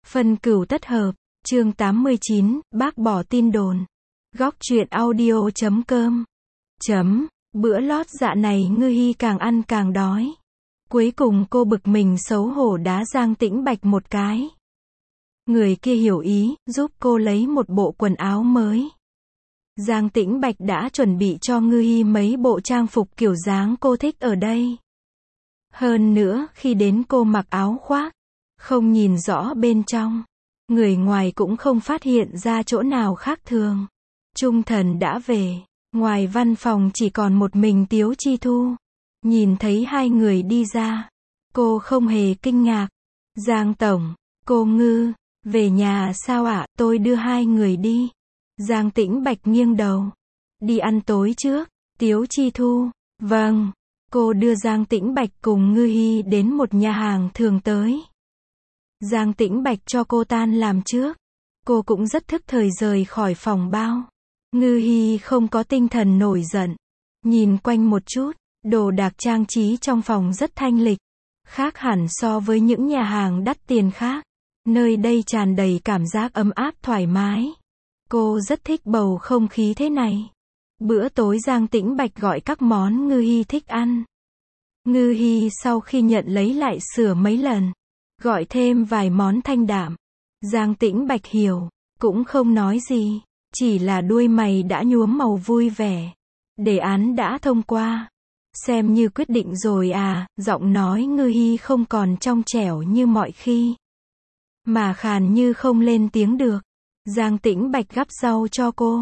Phân cửu tất hợp, chương 89, bác bỏ tin đồn. Góc truyện audio.com. Bữa lót dạ này Ngư Hi càng ăn càng đói. Cuối cùng cô bực mình xấu hổ đá Giang Tĩnh Bạch một cái. Người kia hiểu ý, giúp cô lấy một bộ quần áo mới. Giang Tĩnh Bạch đã chuẩn bị cho Ngư Hi mấy bộ trang phục kiểu dáng cô thích ở đây. Hơn nữa, khi đến cô mặc áo khoác, không nhìn rõ bên trong. Người ngoài cũng không phát hiện ra chỗ nào khác thường. Trung Thần đã về. Ngoài văn phòng chỉ còn một mình Tiếu Chi Thu. Nhìn thấy hai người đi ra, cô không hề kinh ngạc. Giang Tổng, cô Ngư, về nhà sao ạ? Tôi đưa hai người đi. Giang Tĩnh Bạch nghiêng đầu. Đi ăn tối trước. Tiếu Chi Thu, vâng. Cô đưa Giang Tĩnh Bạch cùng Ngư Hi đến một nhà hàng thường tới. Giang Tĩnh Bạch cho cô tan làm trước. Cô cũng rất thức thời rời khỏi phòng bao. Ngư Hi không có tinh thần nổi giận. Nhìn quanh một chút, đồ đạc trang trí trong phòng rất thanh lịch. Khác hẳn so với những nhà hàng đắt tiền khác. Nơi đây tràn đầy cảm giác ấm áp thoải mái. Cô rất thích bầu không khí thế này. Bữa tối Giang Tĩnh Bạch gọi các món Ngư Hi thích ăn. Ngư Hi sau khi nhận lấy lại sửa mấy lần. Gọi thêm vài món thanh đạm. Giang Tĩnh Bạch hiểu, cũng không nói gì. Chỉ là đuôi mày đã nhuốm màu vui vẻ. Đề án đã thông qua. Xem như quyết định rồi à, giọng nói Ngư Hi không còn trong trẻo như mọi khi. Mà khàn như không lên tiếng được. Giang Tĩnh Bạch gắp rau cho cô.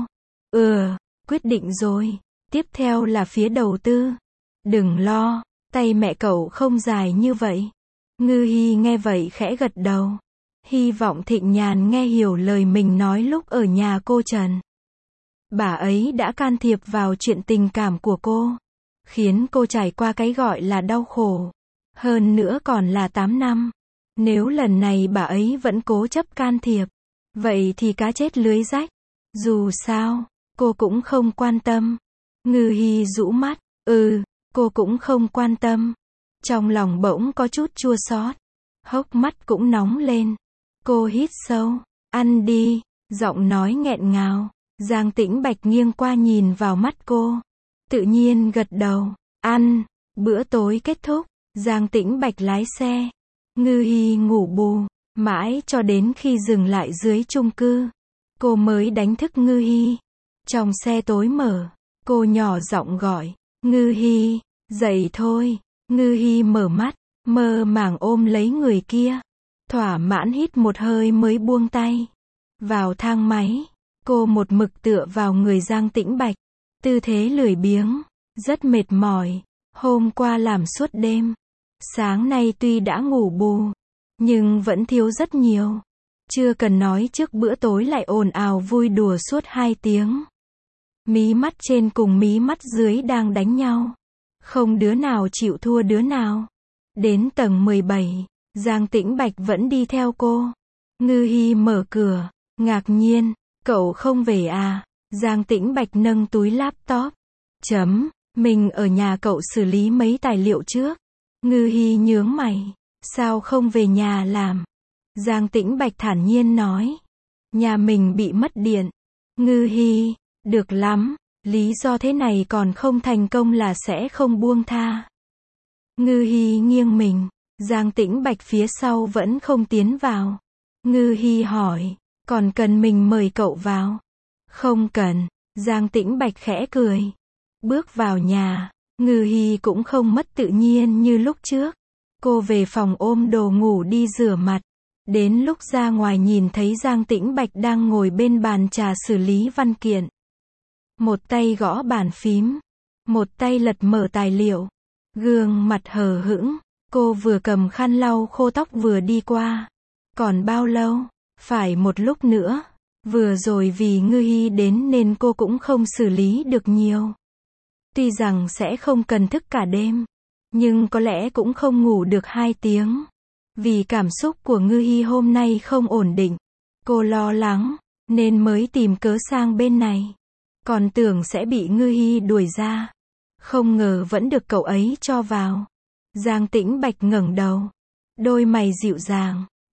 Quyết định rồi. Tiếp theo là phía đầu tư. Đừng lo, tay mẹ cậu không dài như vậy. Ngư Hi nghe vậy khẽ gật đầu. Hy vọng Thịnh Nhàn nghe hiểu lời mình nói lúc ở nhà cô Trần. Bà ấy đã can thiệp vào chuyện tình cảm của cô. Khiến cô trải qua cái gọi là đau khổ. Hơn nữa còn là 8 năm. Nếu lần này bà ấy vẫn cố chấp can thiệp. Vậy thì cá chết lưới rách. Dù sao, cô cũng không quan tâm. Ngư Hi rũ mắt. Cô cũng không quan tâm. Trong lòng bỗng có chút chua xót. Hốc mắt cũng nóng lên. Cô hít sâu. Ăn đi. Giọng nói nghẹn ngào. Giang Tĩnh Bạch nghiêng qua nhìn vào mắt cô. Tự nhiên gật đầu. Ăn. Bữa tối kết thúc. Giang Tĩnh Bạch lái xe. Ngư Hi ngủ bù. Mãi cho đến khi dừng lại dưới chung cư. Cô mới đánh thức Ngư Hi. Trong xe tối mở. Cô nhỏ giọng gọi. Ngư Hi. Dậy thôi. Ngư Hi mở mắt. Mơ màng ôm lấy người kia. Thỏa mãn hít một hơi mới buông tay. Vào thang máy. Cô một mực tựa vào người Giang Tĩnh Bạch. Tư thế lười biếng. Rất mệt mỏi. Hôm qua làm suốt đêm. Sáng nay tuy đã ngủ bù. Nhưng vẫn thiếu rất nhiều. Chưa cần nói trước bữa tối lại ồn ào vui đùa suốt 2 tiếng. Mí mắt trên cùng mí mắt dưới đang đánh nhau. Không đứa nào chịu thua đứa nào. Đến tầng 17, Giang Tĩnh Bạch vẫn đi theo cô. Ngư Hi mở cửa, ngạc nhiên, cậu không về à? Giang Tĩnh Bạch nâng túi laptop. Mình ở nhà cậu xử lý mấy tài liệu trước. Ngư Hi nhướng mày, sao không về nhà làm? Giang Tĩnh Bạch thản nhiên nói. Nhà mình bị mất điện. Ngư Hi, được lắm, lý do thế này còn không thành công là sẽ không buông tha. Ngư Hi nghiêng mình, Giang Tĩnh Bạch phía sau vẫn không tiến vào. Ngư Hi hỏi, còn cần mình mời cậu vào? Không cần, Giang Tĩnh Bạch khẽ cười. Bước vào nhà, Ngư Hi cũng không mất tự nhiên như lúc trước. Cô về phòng ôm đồ ngủ đi rửa mặt. Đến lúc ra ngoài nhìn thấy Giang Tĩnh Bạch đang ngồi bên bàn trà xử lý văn kiện. Một tay gõ bàn phím, một tay lật mở tài liệu. Gương mặt hờ hững, cô vừa cầm khăn lau khô tóc vừa đi qua. Còn bao lâu? Phải một lúc nữa. Vừa rồi vì Ngư Hi đến nên cô cũng không xử lý được nhiều. Tuy rằng sẽ không cần thức cả đêm, nhưng có lẽ cũng không ngủ được 2 tiếng. Vì cảm xúc của Ngư Hi hôm nay không ổn định. Cô lo lắng, nên mới tìm cớ sang bên này. Còn tưởng sẽ bị Ngư Hi đuổi ra. Không ngờ vẫn được cậu ấy cho vào. Giang Tĩnh Bạch ngẩng đầu. Đôi mày dịu dàng.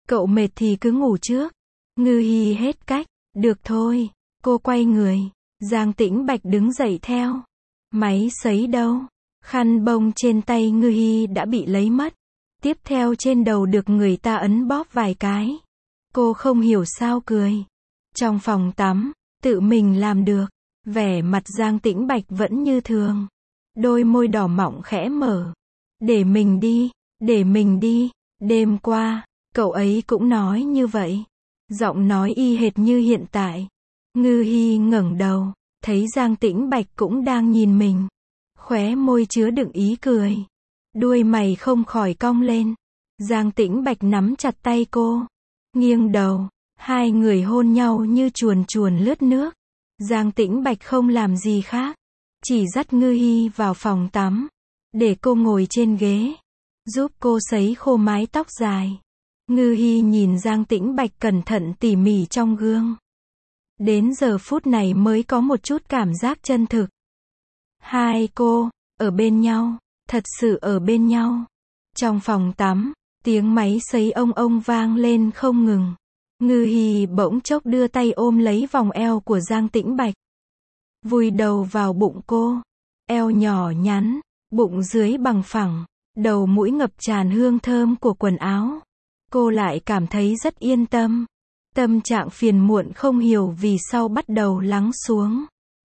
Cậu mệt thì cứ ngủ trước. Ngư Hi hết cách. Được thôi. Cô quay người. Giang Tĩnh Bạch đứng dậy theo. Máy sấy đâu? Khăn bông trên tay Ngư Hi đã bị lấy mất. Tiếp theo trên đầu được người ta ấn bóp vài cái. Cô không hiểu sao cười. Trong phòng tắm, tự mình làm được. Vẻ mặt Giang Tĩnh Bạch vẫn như thường. Đôi môi đỏ mọng khẽ mở. Để mình đi, để mình đi. Đêm qua, cậu ấy cũng nói như vậy. Giọng nói y hệt như hiện tại. Ngư Hi ngẩng đầu, thấy Giang Tĩnh Bạch cũng đang nhìn mình. Khóe môi chứa đựng ý cười. Đuôi mày không khỏi cong lên. Giang Tĩnh Bạch nắm chặt tay cô. Nghiêng đầu, hai người hôn nhau như chuồn chuồn lướt nước. Giang Tĩnh Bạch không làm gì khác. Chỉ dắt Ngư Hi vào phòng tắm. Để cô ngồi trên ghế. Giúp cô sấy khô mái tóc dài. Ngư Hi nhìn Giang Tĩnh Bạch cẩn thận tỉ mỉ trong gương. Đến giờ phút này mới có một chút cảm giác chân thực. Hai cô, ở bên nhau, thật sự ở bên nhau. Trong phòng tắm, tiếng máy sấy ông vang lên không ngừng. Ngư Hi bỗng chốc đưa tay ôm lấy vòng eo của Giang Tĩnh Bạch. Vùi đầu vào bụng cô. Eo nhỏ nhắn, bụng dưới bằng phẳng, đầu mũi ngập tràn hương thơm của quần áo. Cô lại cảm thấy rất yên tâm. Tâm trạng phiền muộn không hiểu vì sao bắt đầu lắng xuống.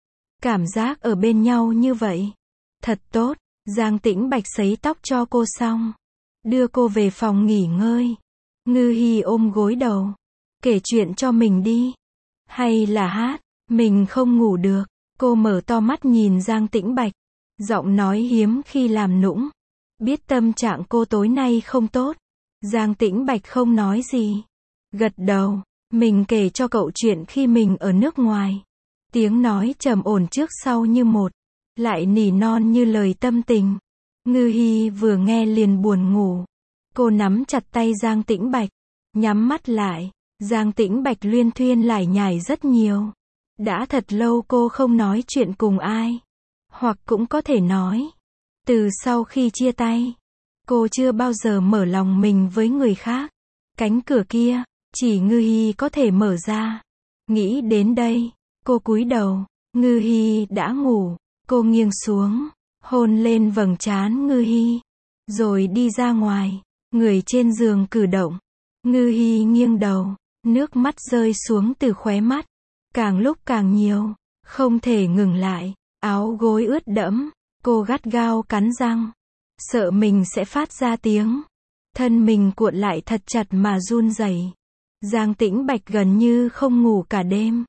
Cảm giác ở bên nhau như vậy. Thật tốt. Giang Tĩnh Bạch sấy tóc cho cô xong. Đưa cô về phòng nghỉ ngơi. Ngư Hi ôm gối đầu. Kể chuyện cho mình đi. Hay là hát. Mình không ngủ được. Cô mở to mắt nhìn Giang Tĩnh Bạch. Giọng nói hiếm khi làm nũng. Biết tâm trạng cô tối nay không tốt. Giang Tĩnh Bạch không nói gì. Gật đầu. Mình kể cho cậu chuyện khi mình ở nước ngoài. Tiếng nói trầm ổn trước sau như một. Lại nỉ non như lời tâm tình. Ngư Hi vừa nghe liền buồn ngủ. Cô nắm chặt tay Giang Tĩnh Bạch. Nhắm mắt lại. Giang Tĩnh Bạch luyên thuyên lải nhải rất nhiều. Đã thật lâu cô không nói chuyện cùng ai. Hoặc cũng có thể nói. Từ sau khi chia tay. Cô chưa bao giờ mở lòng mình với người khác. Cánh cửa kia, chỉ Ngư Hi có thể mở ra. Nghĩ đến đây, cô cúi đầu. Ngư Hi đã ngủ. Cô nghiêng xuống, hôn lên vầng trán Ngư Hi. Rồi đi ra ngoài. Người trên giường cử động. Ngư Hi nghiêng đầu. Nước mắt rơi xuống từ khóe mắt. Càng lúc càng nhiều. Không thể ngừng lại. Áo gối ướt đẫm. Cô gắt gao cắn răng. Sợ mình sẽ phát ra tiếng. Thân mình cuộn lại thật chặt mà run rẩy. Giang Tĩnh Bạch gần như không ngủ cả đêm.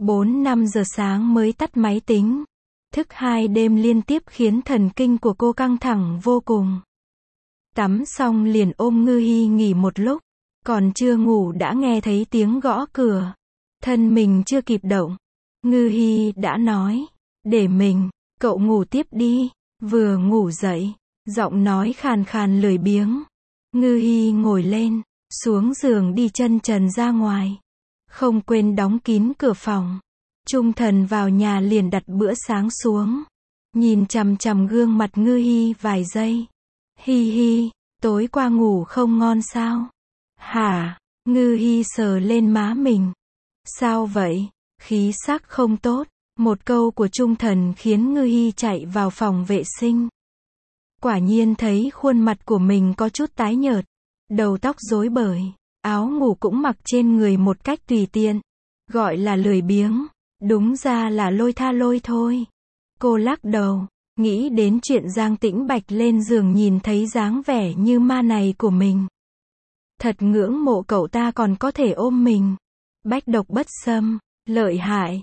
4-5 giờ sáng mới tắt máy tính. Thức 2 đêm liên tiếp khiến thần kinh của cô căng thẳng vô cùng. Tắm xong liền ôm Ngư Hi nghỉ một lúc. Còn chưa ngủ đã nghe thấy tiếng gõ cửa. Thân mình chưa kịp động. Ngư Hi đã nói. Để mình, cậu ngủ tiếp đi. Vừa ngủ dậy. Giọng nói khàn khàn lười biếng. Ngư Hi ngồi lên. Xuống giường đi chân trần ra ngoài. Không quên đóng kín cửa phòng. Trung Thần vào nhà liền đặt bữa sáng xuống. Nhìn chằm chằm gương mặt Ngư Hi vài giây. Hi hi, tối qua ngủ không ngon sao? Hả? Ngư Hi sờ lên má mình. Sao vậy? Khí sắc không tốt. Một câu của Trung Thần khiến Ngư Hi chạy vào phòng vệ sinh. Quả nhiên thấy khuôn mặt của mình có chút tái nhợt. Đầu tóc rối bời. Áo ngủ cũng mặc trên người một cách tùy tiện. Gọi là lười biếng. Đúng ra là lôi tha lôi thôi. Cô lắc đầu. Nghĩ đến chuyện Giang Tĩnh Bạch lên giường nhìn thấy dáng vẻ như ma này của mình. Thật ngưỡng mộ cậu ta còn có thể ôm mình. Bách độc bất xâm. Lợi hại.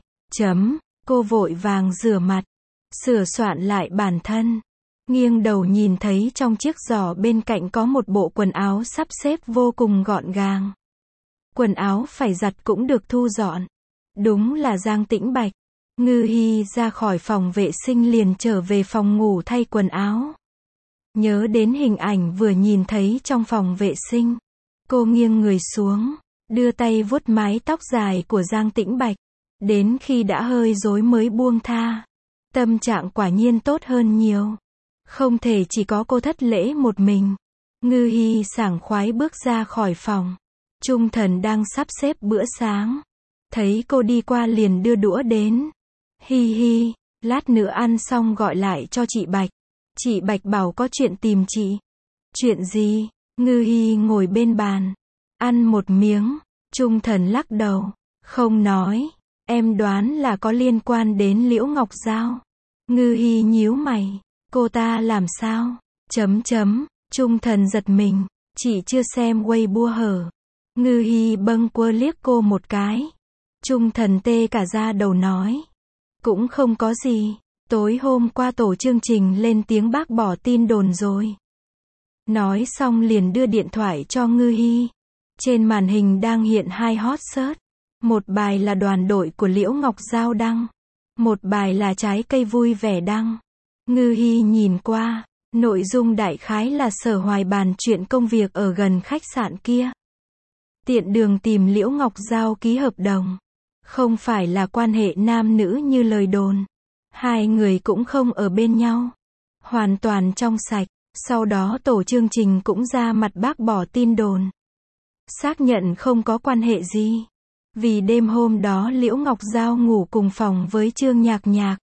Cô vội vàng rửa mặt. Sửa soạn lại bản thân. Nghiêng đầu nhìn thấy trong chiếc giỏ bên cạnh có một bộ quần áo sắp xếp vô cùng gọn gàng. Quần áo phải giặt cũng được thu dọn. Đúng là Giang Tĩnh Bạch. Ngư Hi ra khỏi phòng vệ sinh liền trở về phòng ngủ thay quần áo. Nhớ đến hình ảnh vừa nhìn thấy trong phòng vệ sinh. Cô nghiêng người xuống, đưa tay vuốt mái tóc dài của Giang Tĩnh Bạch. Đến khi đã hơi rối mới buông tha. Tâm trạng quả nhiên tốt hơn nhiều. Không thể chỉ có cô thất lễ một mình. Ngư Hi sảng khoái bước ra khỏi phòng. Trung Thần đang sắp xếp bữa sáng. Thấy cô đi qua liền đưa đũa đến. Hi hi, lát nữa ăn xong gọi lại cho chị Bạch. Chị Bạch bảo có chuyện tìm chị. Chuyện gì? Ngư hi ngồi bên bàn. Ăn một miếng. Trung Thần lắc đầu. Không nói. Em đoán là có liên quan đến Liễu Ngọc Giao. Ngư hi nhíu mày. Cô ta làm sao? Trung Thần giật mình. Chị chưa xem Weibo hở. Ngư hi bâng quơ liếc cô một cái. Trung Thần tê cả da đầu nói. Cũng không có gì. Tối hôm qua tổ chương trình lên tiếng bác bỏ tin đồn rồi. Nói xong liền đưa điện thoại cho Ngư hi. Trên màn hình đang hiện 2 hot search. Một bài là đoàn đội của Liễu Ngọc Giao đăng. Một bài là trái cây vui vẻ đăng. Ngư hi nhìn qua. Nội dung đại khái là Sở Hoài bàn chuyện công việc ở gần khách sạn kia. Tiện đường tìm Liễu Ngọc Giao ký hợp đồng. Không phải là quan hệ nam nữ như lời đồn. Hai người cũng không ở bên nhau. Hoàn toàn trong sạch. Sau đó tổ chương trình cũng ra mặt bác bỏ tin đồn. Xác nhận không có quan hệ gì. Vì đêm hôm đó Liễu Ngọc Giao ngủ cùng phòng với Trương Nhạc Nhạc.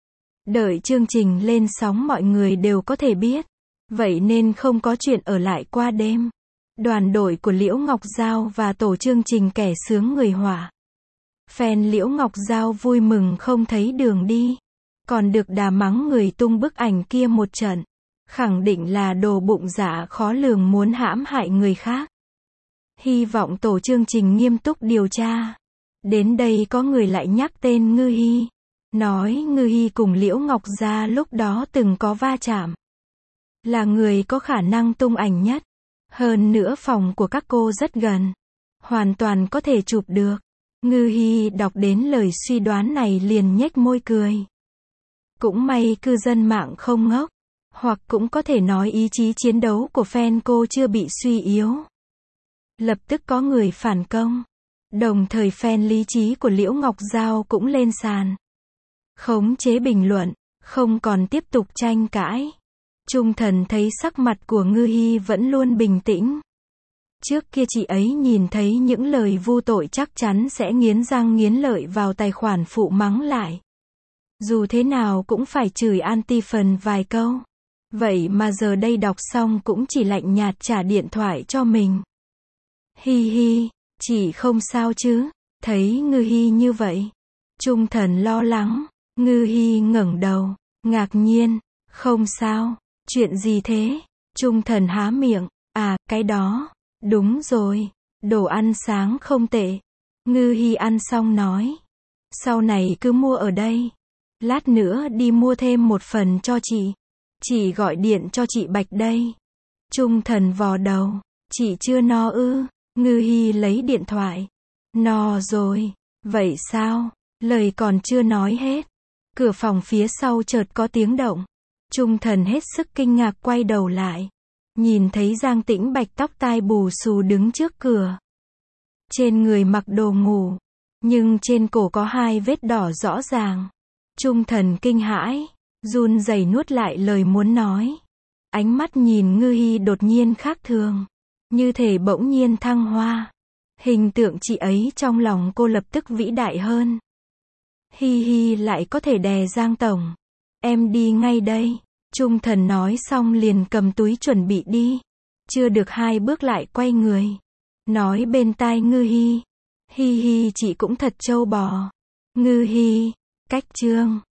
Đợi chương trình lên sóng mọi người đều có thể biết. Vậy nên không có chuyện ở lại qua đêm. Đoàn đội của Liễu Ngọc Giao và tổ chương trình kẻ sướng người họa. Fan Liễu Ngọc Giao vui mừng không thấy đường đi. Còn được đà mắng người tung bức ảnh kia một trận. Khẳng định là đồ bụng dạ khó lường muốn hãm hại người khác. Hy vọng tổ chương trình nghiêm túc điều tra. Đến đây có người lại nhắc tên Ngư hi. Nói Ngư hi cùng Liễu Ngọc Gia lúc đó từng có va chạm. Là người có khả năng tung ảnh nhất. Hơn nữa phòng của các cô rất gần. Hoàn toàn có thể chụp được. Ngư hi đọc đến lời suy đoán này liền nhếch môi cười. Cũng may cư dân mạng không ngốc. Hoặc cũng có thể nói ý chí chiến đấu của fan cô chưa bị suy yếu. Lập tức có người phản công. Đồng thời fan lý trí của Liễu Ngọc Giao cũng lên sàn. Khống chế bình luận, không còn tiếp tục tranh cãi. Trung Thần thấy sắc mặt của Ngư hi vẫn luôn bình tĩnh. Trước kia chị ấy nhìn thấy những lời vu tội chắc chắn sẽ nghiến răng nghiến lợi vào tài khoản phụ mắng lại. Dù thế nào cũng phải chửi anti phần vài câu. Vậy mà giờ đây đọc xong cũng chỉ lạnh nhạt trả điện thoại cho mình. Hi hi, chị không sao chứ? Thấy Ngư hi như vậy. Trung Thần lo lắng. Ngư hi ngẩng đầu, ngạc nhiên. Không sao, chuyện gì thế? Trung Thần há miệng. À, cái đó. Đúng rồi, đồ ăn sáng không tệ. Ngư hi ăn xong nói. Sau này cứ mua ở đây. Lát nữa đi mua thêm một phần cho chị. Chị gọi điện cho chị Bạch đây. Trung Thần vò đầu. Chị chưa no ư? Ngư hi lấy điện thoại. No rồi. Vậy sao? Lời còn chưa nói hết. Cửa phòng phía sau chợt có tiếng động. Trung Thần hết sức kinh ngạc quay đầu lại. Nhìn thấy Giang Tĩnh Bạch tóc tai bù xù đứng trước cửa. Trên người mặc đồ ngủ. Nhưng trên cổ có 2 vết đỏ rõ ràng. Trung Thần kinh hãi. Run rẩy nuốt lại lời muốn nói. Ánh mắt nhìn Ngư hi đột nhiên khác thường. Như thể bỗng nhiên thăng hoa. Hình tượng chị ấy trong lòng cô lập tức vĩ đại hơn. Hi hi lại có thể đè Giang tổng. Em đi ngay đây. Trung Thần nói xong liền cầm túi chuẩn bị đi. Chưa được 2 bước lại quay người. Nói bên tai Ngư hi. Hi hi chị cũng thật trâu bò. Ngư hi. Cách chương.